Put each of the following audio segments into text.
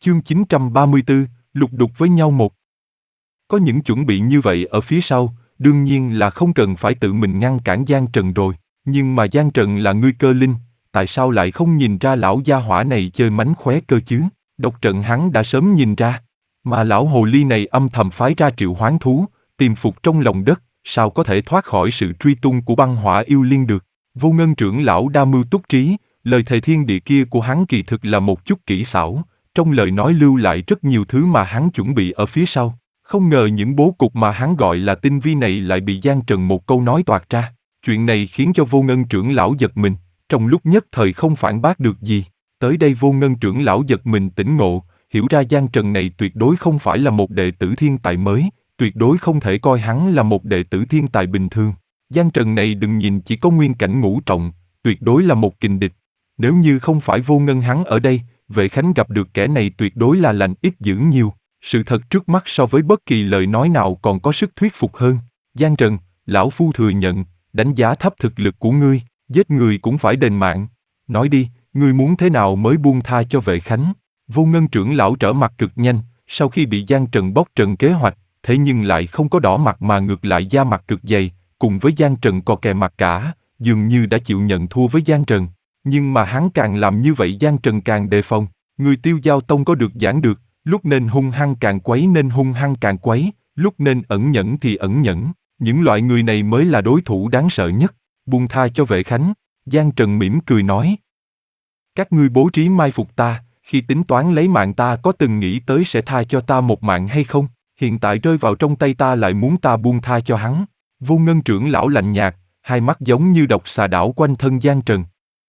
Chương 934, lục đục với nhau một. Có những chuẩn bị như vậy ở phía sau, đương nhiên là không cần phải tự mình ngăn cản Giang Trần rồi. Nhưng mà Giang Trần là ngươi cơ linh, tại sao lại không nhìn ra lão gia hỏa này chơi mánh khóe cơ chứ? Độc trận hắn đã sớm nhìn ra. Mà lão hồ ly này âm thầm phái ra triệu hoán thú, tìm phục trong lòng đất, sao có thể thoát khỏi sự truy tung của băng hỏa yêu liên được? Vô Ngân trưởng lão đa mưu túc trí, lời thề thiên địa kia của hắn kỳ thực là một chút kỹ xảo. Trong lời nói lưu lại rất nhiều thứ mà hắn chuẩn bị ở phía sau. Không ngờ những bố cục mà hắn gọi là tinh vi này lại bị Giang Trần một câu nói toạc ra. Chuyện này khiến cho Vô Ngân trưởng lão giật mình, trong lúc nhất thời không phản bác được gì. Tới đây Vô Ngân trưởng lão giật mình tỉnh ngộ, hiểu ra Giang Trần này tuyệt đối không phải là một đệ tử thiên tài mới, tuyệt đối không thể coi hắn là một đệ tử thiên tài bình thường. Giang Trần này đừng nhìn chỉ có nguyên cảnh ngũ trọng, tuyệt đối là một kình địch. Nếu như không phải Vô Ngân hắn ở đây, Vệ Khánh gặp được kẻ này tuyệt đối là lành ít dữ nhiều. Sự thật trước mắt so với bất kỳ lời nói nào còn có sức thuyết phục hơn. Giang Trần, lão phu thừa nhận, đánh giá thấp thực lực của ngươi, giết người cũng phải đền mạng. Nói đi, ngươi muốn thế nào mới buông tha cho Vệ Khánh? Vô Ngân trưởng lão trở mặt cực nhanh, sau khi bị Giang Trần bóc trần kế hoạch, thế nhưng lại không có đỏ mặt mà ngược lại da mặt cực dày, cùng với Giang Trần cò kè mặt cả, dường như đã chịu nhận thua với Giang Trần. Nhưng mà hắn càng làm như vậy Giang Trần càng đề phòng, người Tiêu Giao Tông có được giảng được, lúc nên hung hăng càng quấy nên hung hăng càng quấy, lúc nên ẩn nhẫn thì ẩn nhẫn, những loại người này mới là đối thủ đáng sợ nhất. Buông tha cho Vệ Khánh, Giang Trần mỉm cười nói. Các ngươi bố trí mai phục ta, khi tính toán lấy mạng ta có từng nghĩ tới sẽ tha cho ta một mạng hay không? Hiện tại rơi vào trong tay ta lại muốn ta buông tha cho hắn. Vô Ngân trưởng lão lạnh nhạt, hai mắt giống như độc xà đảo quanh thân Giang Trần.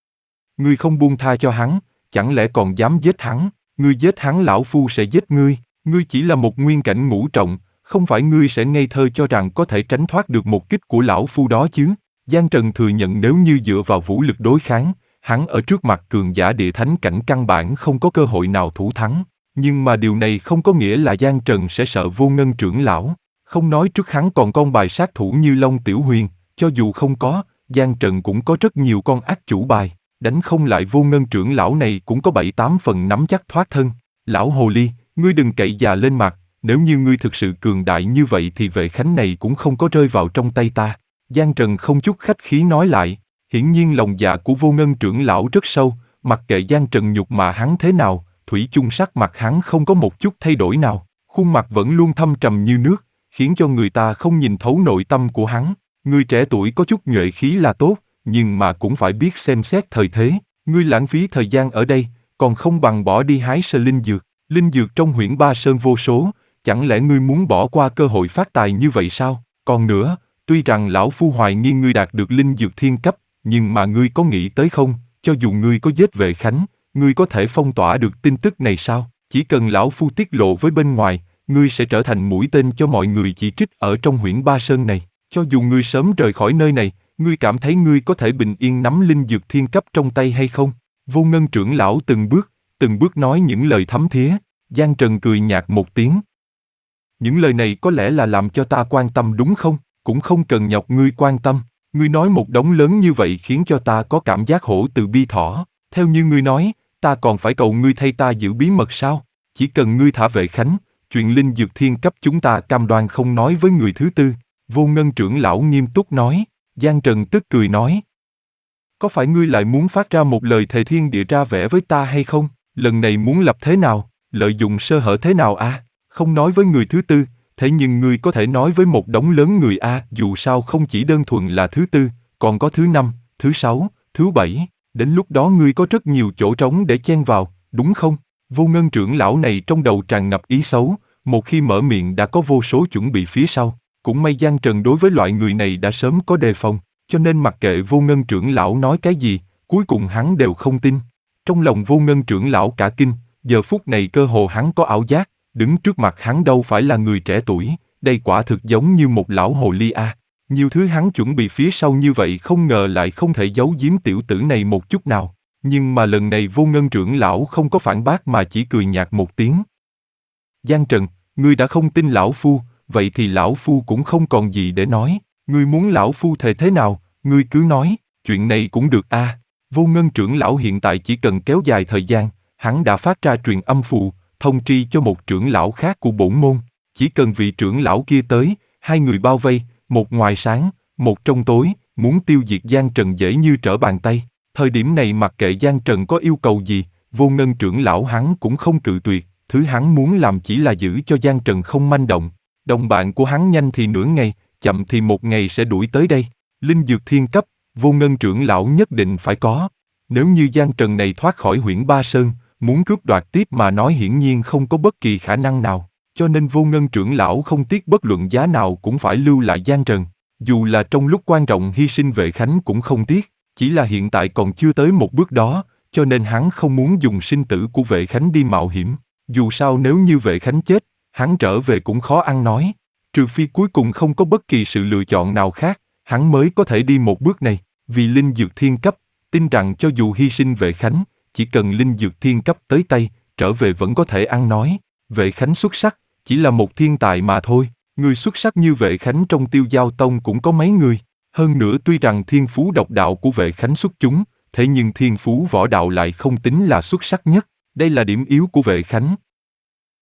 Ngươi không buông tha cho hắn, chẳng lẽ còn dám giết hắn? Ngươi giết hắn lão phu sẽ giết ngươi. Ngươi chỉ là một nguyên cảnh ngũ trọng, không phải ngươi sẽ ngây thơ cho rằng có thể tránh thoát được một kích của lão phu đó chứ? Giang Trần thừa nhận nếu như dựa vào vũ lực đối kháng, hắn ở trước mặt cường giả địa thánh cảnh căn bản không có cơ hội nào thủ thắng. Nhưng mà điều này không có nghĩa là Giang Trần sẽ sợ Vô Ngân trưởng lão. Không nói trước hắn còn con bài sát thủ như Long Tiểu Huyền, cho dù không có, Giang Trần cũng có rất nhiều con ác chủ bài. Đánh không lại Vô Ngân trưởng lão này cũng có 7-8 phần nắm chắc thoát thân. Lão hồ ly, ngươi đừng cậy già lên mặt, nếu như ngươi thực sự cường đại như vậy thì Vệ Khánh này cũng không có rơi vào trong tay ta. Giang Trần không chút khách khí nói lại, hiển nhiên lòng dạ của Vô Ngân trưởng lão rất sâu, mặc kệ Giang Trần nhục mạ hắn thế nào, thủy chung sắc mặt hắn không có một chút thay đổi nào, khuôn mặt vẫn luôn thâm trầm như nước, khiến cho người ta không nhìn thấu nội tâm của hắn. Người trẻ tuổi có chút nhuệ khí là tốt, nhưng mà cũng phải biết xem xét thời thế. Ngươi lãng phí thời gian ở đây, còn không bằng bỏ đi hái sơ linh dược. Linh dược trong Huyễn Ba Sơn vô số, chẳng lẽ ngươi muốn bỏ qua cơ hội phát tài như vậy sao? Còn nữa, tuy rằng lão phu hoài nghi ngươi đạt được linh dược thiên cấp, nhưng mà ngươi có nghĩ tới không, cho dù ngươi có giết Vệ Khánh, ngươi có thể phong tỏa được tin tức này sao? Chỉ cần lão phu tiết lộ với bên ngoài, ngươi sẽ trở thành mũi tên cho mọi người chỉ trích ở trong Huyễn Ba Sơn này. Cho dù ngươi sớm rời khỏi nơi này, ngươi cảm thấy ngươi có thể bình yên nắm linh dược thiên cấp trong tay hay không? Vô Ngân trưởng lão từng bước nói những lời thấm thía. Giang Trần cười nhạt một tiếng. Những lời này có lẽ là làm cho ta quan tâm đúng không? Cũng không cần nhọc ngươi quan tâm. Ngươi nói một đống lớn như vậy khiến cho ta có cảm giác hổ từ bi thỏ. Theo như ngươi nói, ta còn phải cầu ngươi thay ta giữ bí mật sao? Chỉ cần ngươi thả Vệ Khánh, chuyện linh dược thiên cấp chúng ta cam đoan không nói với người thứ tư. Vô Ngân trưởng lão nghiêm túc nói. Giang Trần tức cười nói. Có phải ngươi lại muốn phát ra một lời thề thiên địa ra vẻ với ta hay không? Lần này muốn lập thế nào? Lợi dụng sơ hở thế nào a? Không nói với người thứ tư, thế nhưng ngươi có thể nói với một đống lớn người a, dù sao không chỉ đơn thuần là thứ tư, còn có thứ năm, thứ sáu, thứ bảy, đến lúc đó ngươi có rất nhiều chỗ trống để chen vào, đúng không? Vô Ngân trưởng lão này trong đầu tràn ngập ý xấu, một khi mở miệng đã có vô số chuẩn bị phía sau. Cũng may Giang Trần đối với loại người này đã sớm có đề phòng, cho nên mặc kệ Vô Ngân trưởng lão nói cái gì, cuối cùng hắn đều không tin. Trong lòng Vô Ngân trưởng lão cả kinh, giờ phút này cơ hồ hắn có ảo giác, đứng trước mặt hắn đâu phải là người trẻ tuổi, đây quả thực giống như một lão hồ ly a. Nhiều thứ hắn chuẩn bị phía sau như vậy không ngờ lại không thể giấu giếm tiểu tử này một chút nào. Nhưng mà lần này Vô Ngân trưởng lão không có phản bác mà chỉ cười nhạt một tiếng. Giang Trần, ngươi đã không tin lão phu, vậy thì lão phu cũng không còn gì để nói. Ngươi muốn lão phu thề thế nào, ngươi cứ nói, chuyện này cũng được a. Vô Ngân trưởng lão hiện tại chỉ cần kéo dài thời gian, hắn đã phát ra truyền âm phù, thông tri cho một trưởng lão khác của bổn môn. Chỉ cần vị trưởng lão kia tới, hai người bao vây, một ngoài sáng, một trong tối, muốn tiêu diệt Giang Trần dễ như trở bàn tay. Thời điểm này mặc kệ Giang Trần có yêu cầu gì, Vô Ngân trưởng lão hắn cũng không cự tuyệt, thứ hắn muốn làm chỉ là giữ cho Giang Trần không manh động. Đồng bạn của hắn nhanh thì nửa ngày, chậm thì một ngày sẽ đuổi tới đây. Linh dược thiên cấp, Vô Ngân trưởng lão nhất định phải có. Nếu như Giang Trần này thoát khỏi Huyễn Ba Sơn, muốn cướp đoạt tiếp mà nói hiển nhiên không có bất kỳ khả năng nào. Cho nên Vô Ngân trưởng lão không tiếc bất luận giá nào cũng phải lưu lại Giang Trần. Dù là trong lúc quan trọng hy sinh Vệ Khánh cũng không tiếc, chỉ là hiện tại còn chưa tới một bước đó, cho nên hắn không muốn dùng sinh tử của Vệ Khánh đi mạo hiểm. Dù sao nếu như Vệ Khánh chết, hắn trở về cũng khó ăn nói. Trừ phi cuối cùng không có bất kỳ sự lựa chọn nào khác, hắn mới có thể đi một bước này. Vì linh dược thiên cấp, tin rằng cho dù hy sinh Vệ Khánh, chỉ cần linh dược thiên cấp tới tay, trở về vẫn có thể ăn nói. Vệ Khánh xuất sắc, chỉ là một thiên tài mà thôi. Người xuất sắc như Vệ Khánh trong Tiêu Giao Tông cũng có mấy người. Hơn nữa tuy rằng thiên phú độc đạo của Vệ Khánh xuất chúng, thế nhưng thiên phú võ đạo lại không tính là xuất sắc nhất. Đây là điểm yếu của Vệ Khánh,